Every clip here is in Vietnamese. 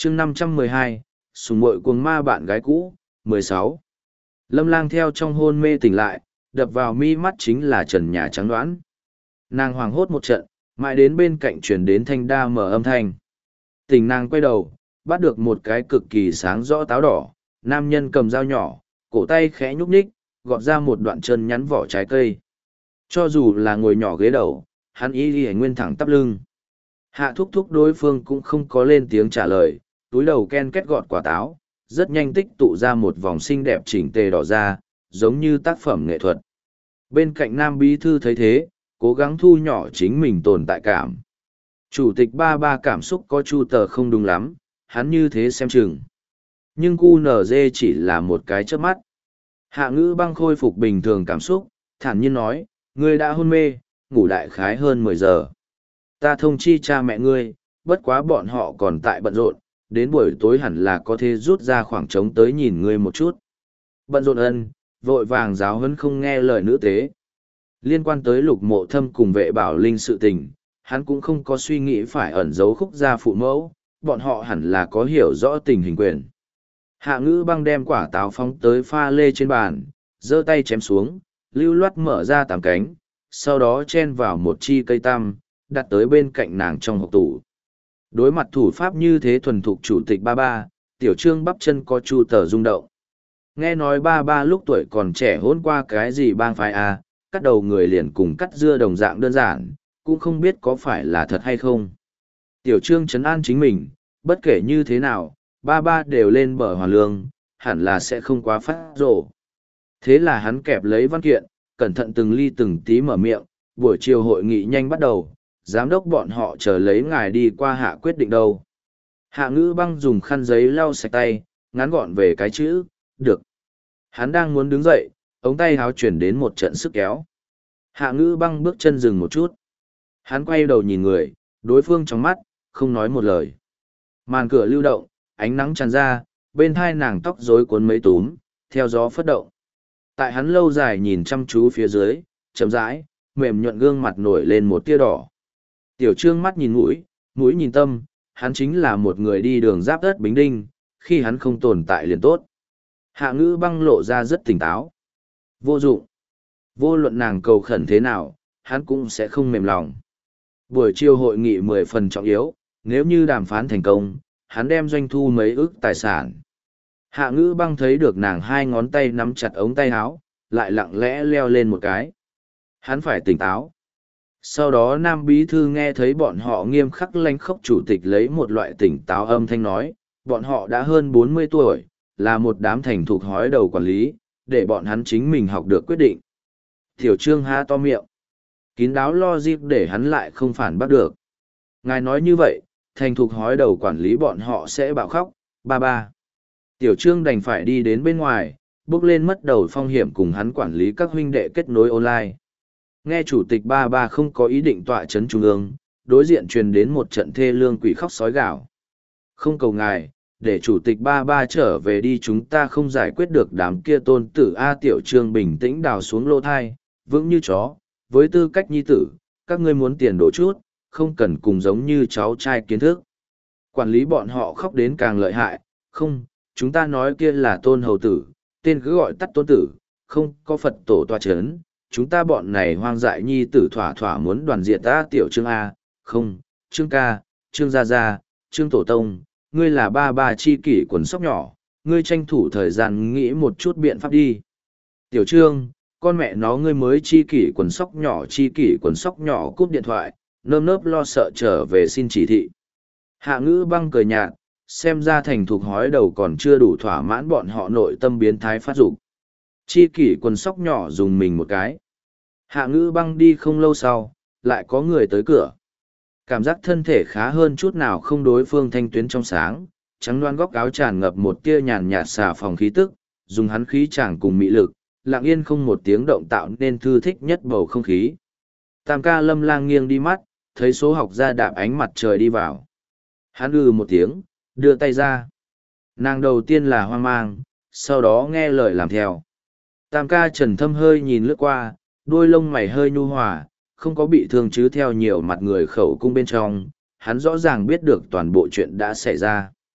chương 512, sùng muội cuồng ma bạn gái cũ, 16. Lâm Lang theo trong hôn mê tỉnh lại, đập vào mi mắt chính là trần nhà trắng đoán. Nàng hoảng hốt một trận, mãi đến bên cạnh chuyển đến thanh đa mở âm thanh. Tỉnh nàng quay đầu, bắt được một cái cực kỳ sáng rõ táo đỏ, nam nhân cầm dao nhỏ, cổ tay khẽ nhúc nhích, gọt ra một đoạn chân nhắn vỏ trái cây. Cho dù là ngồi nhỏ ghế đầu, hắn y nguyên thẳng tắp lưng. Hạ thúc thúc đối phương cũng không có lên tiếng trả lời, túi đầu ken kết gọt quả táo, rất nhanh tích tụ ra một vòng xinh đẹp chỉnh tề đỏ ra, giống như tác phẩm nghệ thuật. Bên cạnh nam bí thư thấy thế, cố gắng thu nhỏ chính mình tồn tại cảm. Chủ tịch ba cảm xúc có chu tờ không đúng lắm, hắn như thế xem chừng. Nhưng QNZ chỉ là một cái chớp mắt. Hạ ngữ băng khôi phục bình thường cảm xúc, thản nhiên nói, ngươi đã hôn mê, ngủ đại khái hơn 10 giờ. Ta thông chi cha mẹ ngươi, bất quá bọn họ còn tại bận rộn, đến buổi tối hẳn là có thể rút ra khoảng trống tới nhìn ngươi một chút. Bận rộn ân, vội vàng giáo huấn không nghe lời nữ tế. Liên quan tới Lục Mộ Thâm cùng Vệ Bảo Linh sự tình, hắn cũng không có suy nghĩ phải ẩn giấu khúc gia phụ mẫu, bọn họ hẳn là có hiểu rõ tình hình quyền. Hạ ngữ băng đem quả táo phóng tới pha lê trên bàn, giơ tay chém xuống, lưu loát mở ra 8 cánh, sau đó chen vào một chi cây tăm, đặt tới bên cạnh nàng trong hộp tủ. Đối mặt thủ pháp như thế thuần thục chủ tịch ba, tiểu trương bắp chân có chu tờ rung động. Nghe nói ba lúc tuổi còn trẻ hôn qua cái gì bang phái à, cắt đầu người liền cùng cắt dưa đồng dạng đơn giản, cũng không biết có phải là thật hay không. Tiểu trương trấn an chính mình, bất kể như thế nào, ba đều lên bờ hoàn lương, hẳn là sẽ không quá phát rồ. Thế là hắn kẹp lấy văn kiện, cẩn thận từng ly từng tí mở miệng, buổi chiều hội nghị nhanh bắt đầu, giám đốc bọn họ chờ lấy ngài đi qua hạ quyết định đâu. Hạ ngữ băng dùng khăn giấy lau sạch tay, ngắn gọn về cái chữ, được. Hắn đang muốn đứng dậy, ống tay háo chuyển đến một trận sức kéo. Hạ ngữ băng bước chân dừng một chút. Hắn quay đầu nhìn người, đối phương trong mắt, không nói một lời. Màn cửa lưu động, ánh nắng tràn ra, bên thai nàng tóc rối cuốn mấy túm, theo gió phất động. Tại hắn lâu dài nhìn chăm chú phía dưới, chậm rãi, mềm nhuận gương mặt nổi lên một tia đỏ. Tiểu trương mắt nhìn mũi, mũi nhìn tâm, hắn chính là một người đi đường giáp đất Bính Đinh, khi hắn không tồn tại liền tốt. Hạ ngữ băng lộ ra rất tỉnh táo. Vô dụng. Vô luận nàng cầu khẩn thế nào, hắn cũng sẽ không mềm lòng. Buổi chiều hội nghị 10 phần trọng yếu, nếu như đàm phán thành công, hắn đem doanh thu mấy ức tài sản. Hạ ngữ băng thấy được nàng hai ngón tay nắm chặt ống tay áo, lại lặng lẽ leo lên một cái. Hắn phải tỉnh táo. Sau đó nam bí thư nghe thấy bọn họ nghiêm khắc lanh khốc chủ tịch lấy một loại tỉnh táo âm thanh nói, bọn họ đã hơn 40 tuổi, là một đám thành thục hói đầu quản lý, để bọn hắn chính mình học được quyết định. Tiểu trương há to miệng. Kín đáo logic để hắn lại không phản bắt được. Ngài nói như vậy, thành thục hói đầu quản lý bọn họ sẽ bạo khóc, ba. Tiểu trương đành phải đi đến bên ngoài, bước lên mất đầu phong hiểm cùng hắn quản lý các huynh đệ kết nối online. Nghe chủ tịch ba không có ý định tọa chấn trung ương, đối diện truyền đến một trận thê lương quỷ khóc sói gào. Không cầu ngài, để chủ tịch ba trở về đi, chúng ta không giải quyết được đám kia tôn tử. A tiểu trương bình tĩnh đào xuống lỗ thai, vững như chó, với tư cách nhi tử, các ngươi muốn tiền đổ chút, không cần cùng giống như cháu trai kiến thức. Quản lý bọn họ khóc đến càng lợi hại, không, chúng ta nói kia là tôn hầu tử, tên cứ gọi tắt tôn tử, không có Phật tổ tọa chấn, chúng ta bọn này hoang dại nhi tử thỏa thỏa muốn đoàn diệt ta. Tiểu trương A, không, trương ca, trương gia gia, trương tổ tông, ngươi là ba chi kỷ quần sóc nhỏ, ngươi tranh thủ thời gian nghĩ một chút biện pháp đi. Tiểu trương, con mẹ nó ngươi mới chi kỷ quần sóc nhỏ cúp điện thoại, nơm nớp lo sợ trở về xin chỉ thị. Hạ ngữ băng cười nhạt, xem ra thành thục hói đầu còn chưa đủ thỏa mãn bọn họ nội tâm biến thái phát dục. Chi kỷ quần sóc nhỏ dùng mình một cái. Hạ ngữ băng đi không lâu sau, lại có người tới cửa. Cảm giác thân thể khá hơn chút nào không, đối phương thanh tuyến trong sáng, trắng đoan góc áo tràn ngập một tia nhàn nhạt xà phòng khí tức, dùng hắn khí chàng cùng mị lực, lặng yên không một tiếng động tạo nên thư thích nhất bầu không khí. Tam ca Lâm Lang nghiêng đi mắt, thấy số học gia đạp ánh mặt trời đi vào. Hắn một tiếng, đưa tay ra. Nàng đầu tiên là hoang mang, sau đó nghe lời làm theo. Tam ca Trần Thâm hơi nhìn lướt qua, đuôi lông mày hơi nhu hòa, không có bị thương chứ theo nhiều mặt người khẩu cung bên trong, hắn rõ ràng biết được toàn bộ chuyện đã xảy ra.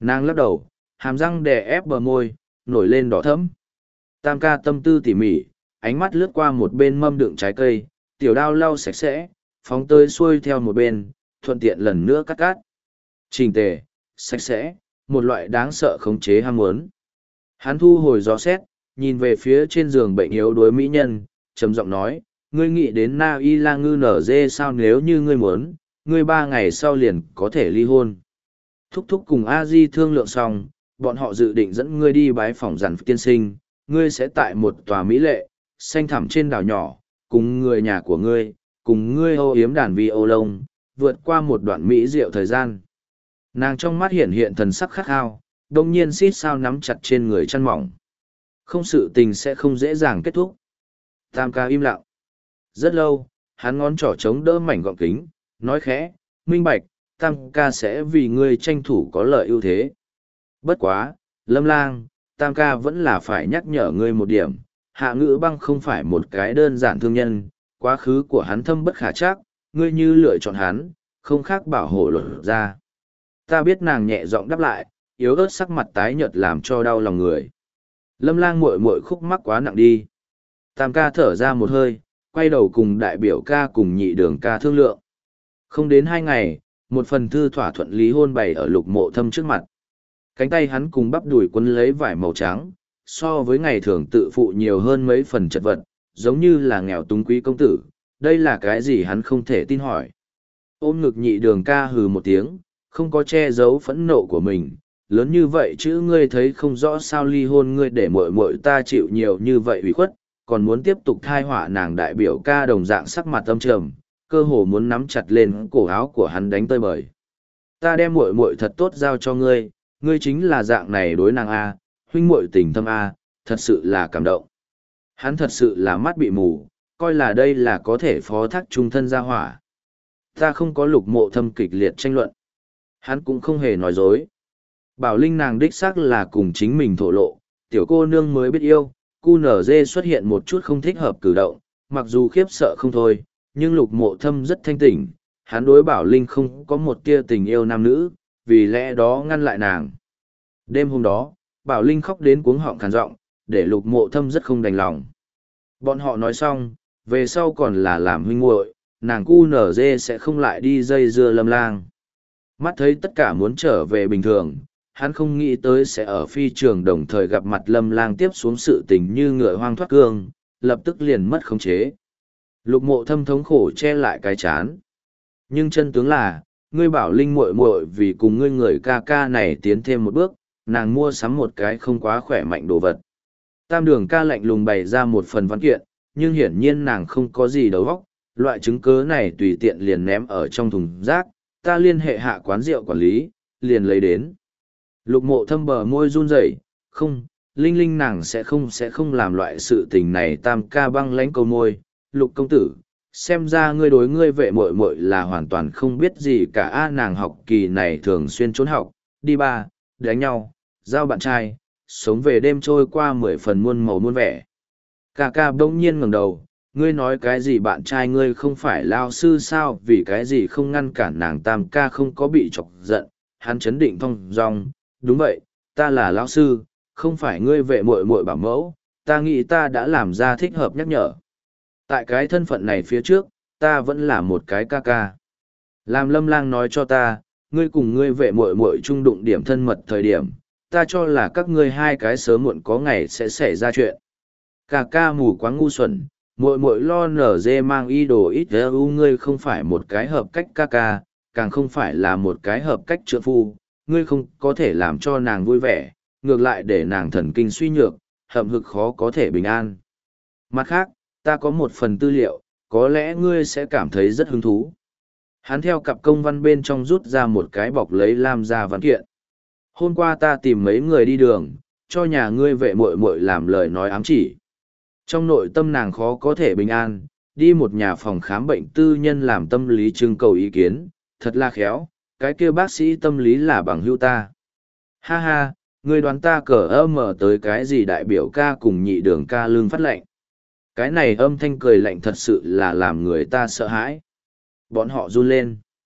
Nàng lắc đầu, hàm răng đè ép bờ môi, nổi lên đỏ thẫm. Tam ca tâm tư tỉ mỉ, ánh mắt lướt qua một bên mâm đựng trái cây, tiểu đao lau sạch sẽ, phóng tới xuôi theo một bên, thuận tiện lần nữa cắt cắt. Chỉnh tề, sạch sẽ, một loại đáng sợ khống chế ham muốn. Hắn thu hồi gió xét, nhìn về phía trên giường bệnh yếu đuối mỹ nhân, trầm giọng nói, ngươi nghĩ đến Na Y La Ngư nở dê sao, nếu như ngươi muốn, ngươi 3 ngày sau liền có thể ly hôn. Thúc thúc cùng A Di thương lượng xong, bọn họ dự định dẫn ngươi đi bái phỏng Giản tiên sinh, ngươi sẽ tại một tòa mỹ lệ, xanh thẳm trên đảo nhỏ, cùng người nhà của ngươi, cùng ngươi âu yếm đàn vi ô lông, vượt qua một đoạn mỹ diệu thời gian. Nàng trong mắt hiện hiện thần sắc khát khao, đông nhiên xít sao nắm chặt trên người chăn mỏng. Không, sự tình sẽ không dễ dàng kết thúc. Tam ca im lặng. Rất lâu, hắn ngón trỏ chống đỡ mảnh gọng kính, nói khẽ, minh bạch, tam ca sẽ vì ngươi tranh thủ có lợi ưu thế. Bất quá, Lâm Lang, tam ca vẫn là phải nhắc nhở ngươi một điểm, Hạ Ngữ Băng không phải một cái đơn giản thương nhân, quá khứ của hắn thâm bất khả trắc, ngươi như lựa chọn hắn, không khác bảo hộ luật ra. Ta biết, nàng nhẹ giọng đáp lại, yếu ớt sắc mặt tái nhợt làm cho đau lòng người. Lâm Lang muội muội khúc mắc quá nặng đi. Tam ca thở ra một hơi, quay đầu cùng đại biểu ca cùng nhị đường ca thương lượng. Không đến 2 ngày, một phần thư thỏa thuận lý hôn bày ở Lục Mộ Thâm trước mặt. Cánh tay hắn cùng bắp đùi quấn lấy vải màu trắng, so với ngày thường tự phụ nhiều hơn mấy phần chật vật, giống như là nghèo túng quý công tử. Đây là cái gì hắn không thể tin hỏi. Ôm ngực nhị đường ca hừ một tiếng, không có che giấu phẫn nộ của mình. Lớn như vậy chứ ngươi thấy không rõ sao ly hôn ngươi để muội muội ta chịu nhiều như vậy ủy khuất, còn muốn tiếp tục thai họa nàng. Đại biểu ca đồng dạng sắc mặt âm trầm, cơ hồ muốn nắm chặt lên cổ áo của hắn đánh tơi bời. Ta đem muội muội thật tốt giao cho ngươi, ngươi chính là dạng này đối nàng a, huynh muội tình thâm a, thật sự là cảm động. Hắn thật sự là mắt bị mù, coi là đây là có thể phó thác trung thân gia hỏa. Ta không có Lục Mộ Thâm kịch liệt tranh luận. Hắn cũng không hề nói dối. Bảo Linh nàng đích xác là cùng chính mình thổ lộ, tiểu cô nương mới biết yêu, cu nở dê xuất hiện một chút không thích hợp cử động, mặc dù khiếp sợ không thôi, nhưng Lục Mộ Thâm rất thanh tỉnh, hắn đối Bảo Linh không có một tia tình yêu nam nữ, vì lẽ đó ngăn lại nàng. Đêm hôm đó, Bảo Linh khóc đến cuống họng khàn giọng, để Lục Mộ Thâm rất không đành lòng. Bọn họ nói xong, về sau còn là làm huynh muội, nàng cu nở dê sẽ không lại đi dây dưa Lâm Lang. Mắt thấy tất cả muốn trở về bình thường, hắn không nghĩ tới sẽ ở phi trường đồng thời gặp mặt Lâm Lang tiếp xuống sự tình như ngựa hoang thoát cương, lập tức liền mất khống chế. Lục Mộ Thâm thống khổ che lại cái chán. Nhưng chân tướng là, ngươi Bảo Linh muội muội vì cùng ngươi người ca ca này tiến thêm một bước, nàng mua sắm một cái không quá khỏe mạnh đồ vật. Tam đường ca lạnh lùng bày ra một phần văn kiện, nhưng hiển nhiên nàng không có gì đầu óc, loại chứng cớ này tùy tiện liền ném ở trong thùng rác, ta liên hệ hạ quán rượu quản lý, liền lấy đến. Lục Mộ Thâm bờ môi run rẩy, không, Linh Linh nàng sẽ không làm loại sự tình này. Tam ca băng lãnh câu môi, Lục công tử, xem ra ngươi đối ngươi vệ muội muội là hoàn toàn không biết gì cả. Nàng học kỳ này thường xuyên trốn học, đi ba, đánh nhau, giao bạn trai, sống về đêm trôi qua 10 phần muôn màu muôn vẻ. Ca ca bỗng nhiên ngẩng đầu, ngươi nói cái gì, bạn trai ngươi không phải lao sư sao, vì cái gì không ngăn cản nàng. Tam ca không có bị chọc giận, hắn chấn định thong dong, đúng vậy, ta là lão sư, không phải ngươi vệ muội muội bảo mẫu, ta nghĩ ta đã làm ra thích hợp nhắc nhở. Tại cái thân phận này phía trước, ta vẫn là một cái ca ca. Làm Lâm Lang nói cho ta, ngươi cùng ngươi vệ muội muội chung đụng điểm thân mật thời điểm, ta cho là các ngươi hai cái sớm muộn có ngày sẽ xảy ra chuyện. Ca ca mù quáng ngu xuẩn, muội muội lo nở dê mang y đồ ít u, ngươi không phải một cái hợp cách ca ca, càng không phải là một cái hợp cách trượng phu, ngươi không có thể làm cho nàng vui vẻ, ngược lại để nàng thần kinh suy nhược, hậm hực khó có thể bình an. Mặt khác, ta có một phần tư liệu, có lẽ ngươi sẽ cảm thấy rất hứng thú. Hắn theo cặp công văn bên trong rút ra một cái bọc lấy lam ra văn kiện. Hôm qua ta tìm mấy người đi đường, cho nhà ngươi vệ muội muội làm lời nói ám chỉ. Trong nội tâm nàng khó có thể bình an, đi một nhà phòng khám bệnh tư nhân làm tâm lý trưng cầu ý kiến, thật là khéo, cái kia bác sĩ tâm lý là bằng hữu ta. Ha ha, ngươi đoán ta cờ mở tới cái gì? Đại biểu ca cùng nhị đường ca lương phát lệnh. Cái này âm thanh cười lạnh thật sự là làm người ta sợ hãi. Bọn họ run lên.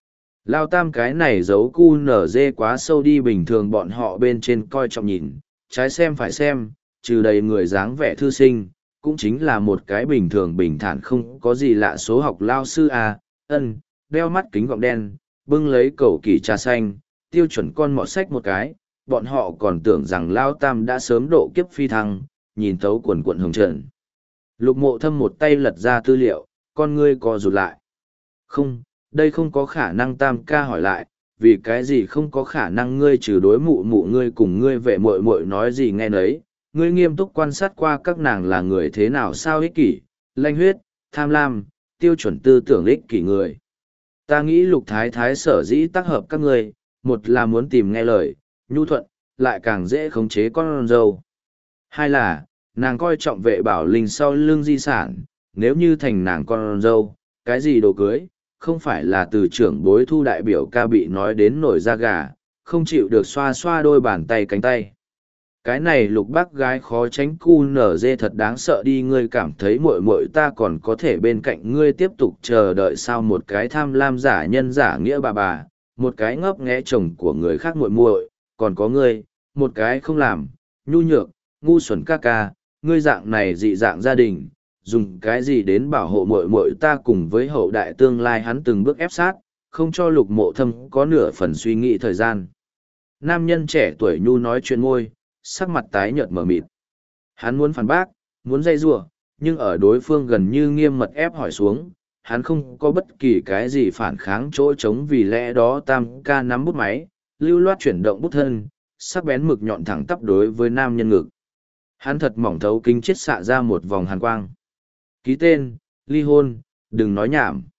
Lao tam cái này giấu cu nở dê quá sâu đi, bình thường bọn họ bên trên coi trọng nhìn, trái xem phải xem, trừ đầy người dáng vẻ thư sinh, cũng chính là một cái bình thường bình thản không có gì lạ số học lao sư à, đeo mắt kính gọng đen, bưng lấy cầu kỳ trà xanh, tiêu chuẩn con mọt sách một cái, bọn họ còn tưởng rằng Lao tam đã sớm độ kiếp phi thăng, nhìn thấu quần quận hồng trần. Lục Mộ Thâm một tay lật ra tư liệu, con ngươi co rụt lại. Không, đây không có khả năng, tam ca hỏi lại, vì cái gì không có khả năng, ngươi trừ đối mụ mụ ngươi cùng ngươi vệ muội muội nói gì nghe nấy, ngươi nghiêm túc quan sát qua các nàng là người thế nào, sao ích kỷ, lanh huyết, tham lam, tiêu chuẩn tư tưởng ích kỷ người. Ta nghĩ Lục Thái Thái sở dĩ tác hợp các ngươi, một là muốn tìm nghe lời, nhu thuận, lại càng dễ khống chế con dâu. Hai là, nàng coi trọng Vệ Bảo Linh sau lưng di sản, nếu như thành nàng con dâu, cái gì đồ cưới, không phải là từ trưởng bối thu đại biểu ca bị nói đến nổi da gà, không chịu được xoa xoa đôi bàn tay cánh tay. Cái này Lục bác gái khó tránh cu nở dê thật đáng sợ đi, ngươi cảm thấy muội muội ta còn có thể bên cạnh ngươi tiếp tục chờ đợi sao? Một cái tham lam giả nhân giả nghĩa bà, một cái ngấp nghé chồng của người khác muội muội, còn có ngươi, một cái không làm, nhu nhược, ngu xuẩn ca ca, ngươi dạng này dị dạng gia đình, dùng cái gì đến bảo hộ muội muội ta cùng với hậu đại tương lai? Hắn từng bước ép sát, không cho Lục Mộ Thâm có nửa phần suy nghĩ thời gian. Nam nhân trẻ tuổi nhu nói chuyện môi, sắc mặt tái nhợt mờ mịt. Hắn muốn phản bác, muốn dây giụa, nhưng ở đối phương gần như nghiêm mật ép hỏi xuống, hắn không có bất kỳ cái gì phản kháng chỗ trống, vì lẽ đó tam ca nắm bút máy, lưu loát chuyển động bút thân, sắc bén mực nhọn thẳng tắp đối với nam nhân ngực. Hắn thật mỏng thấu kính chiết xạ ra một vòng hàn quang. Ký tên, ly hôn, đừng nói nhảm.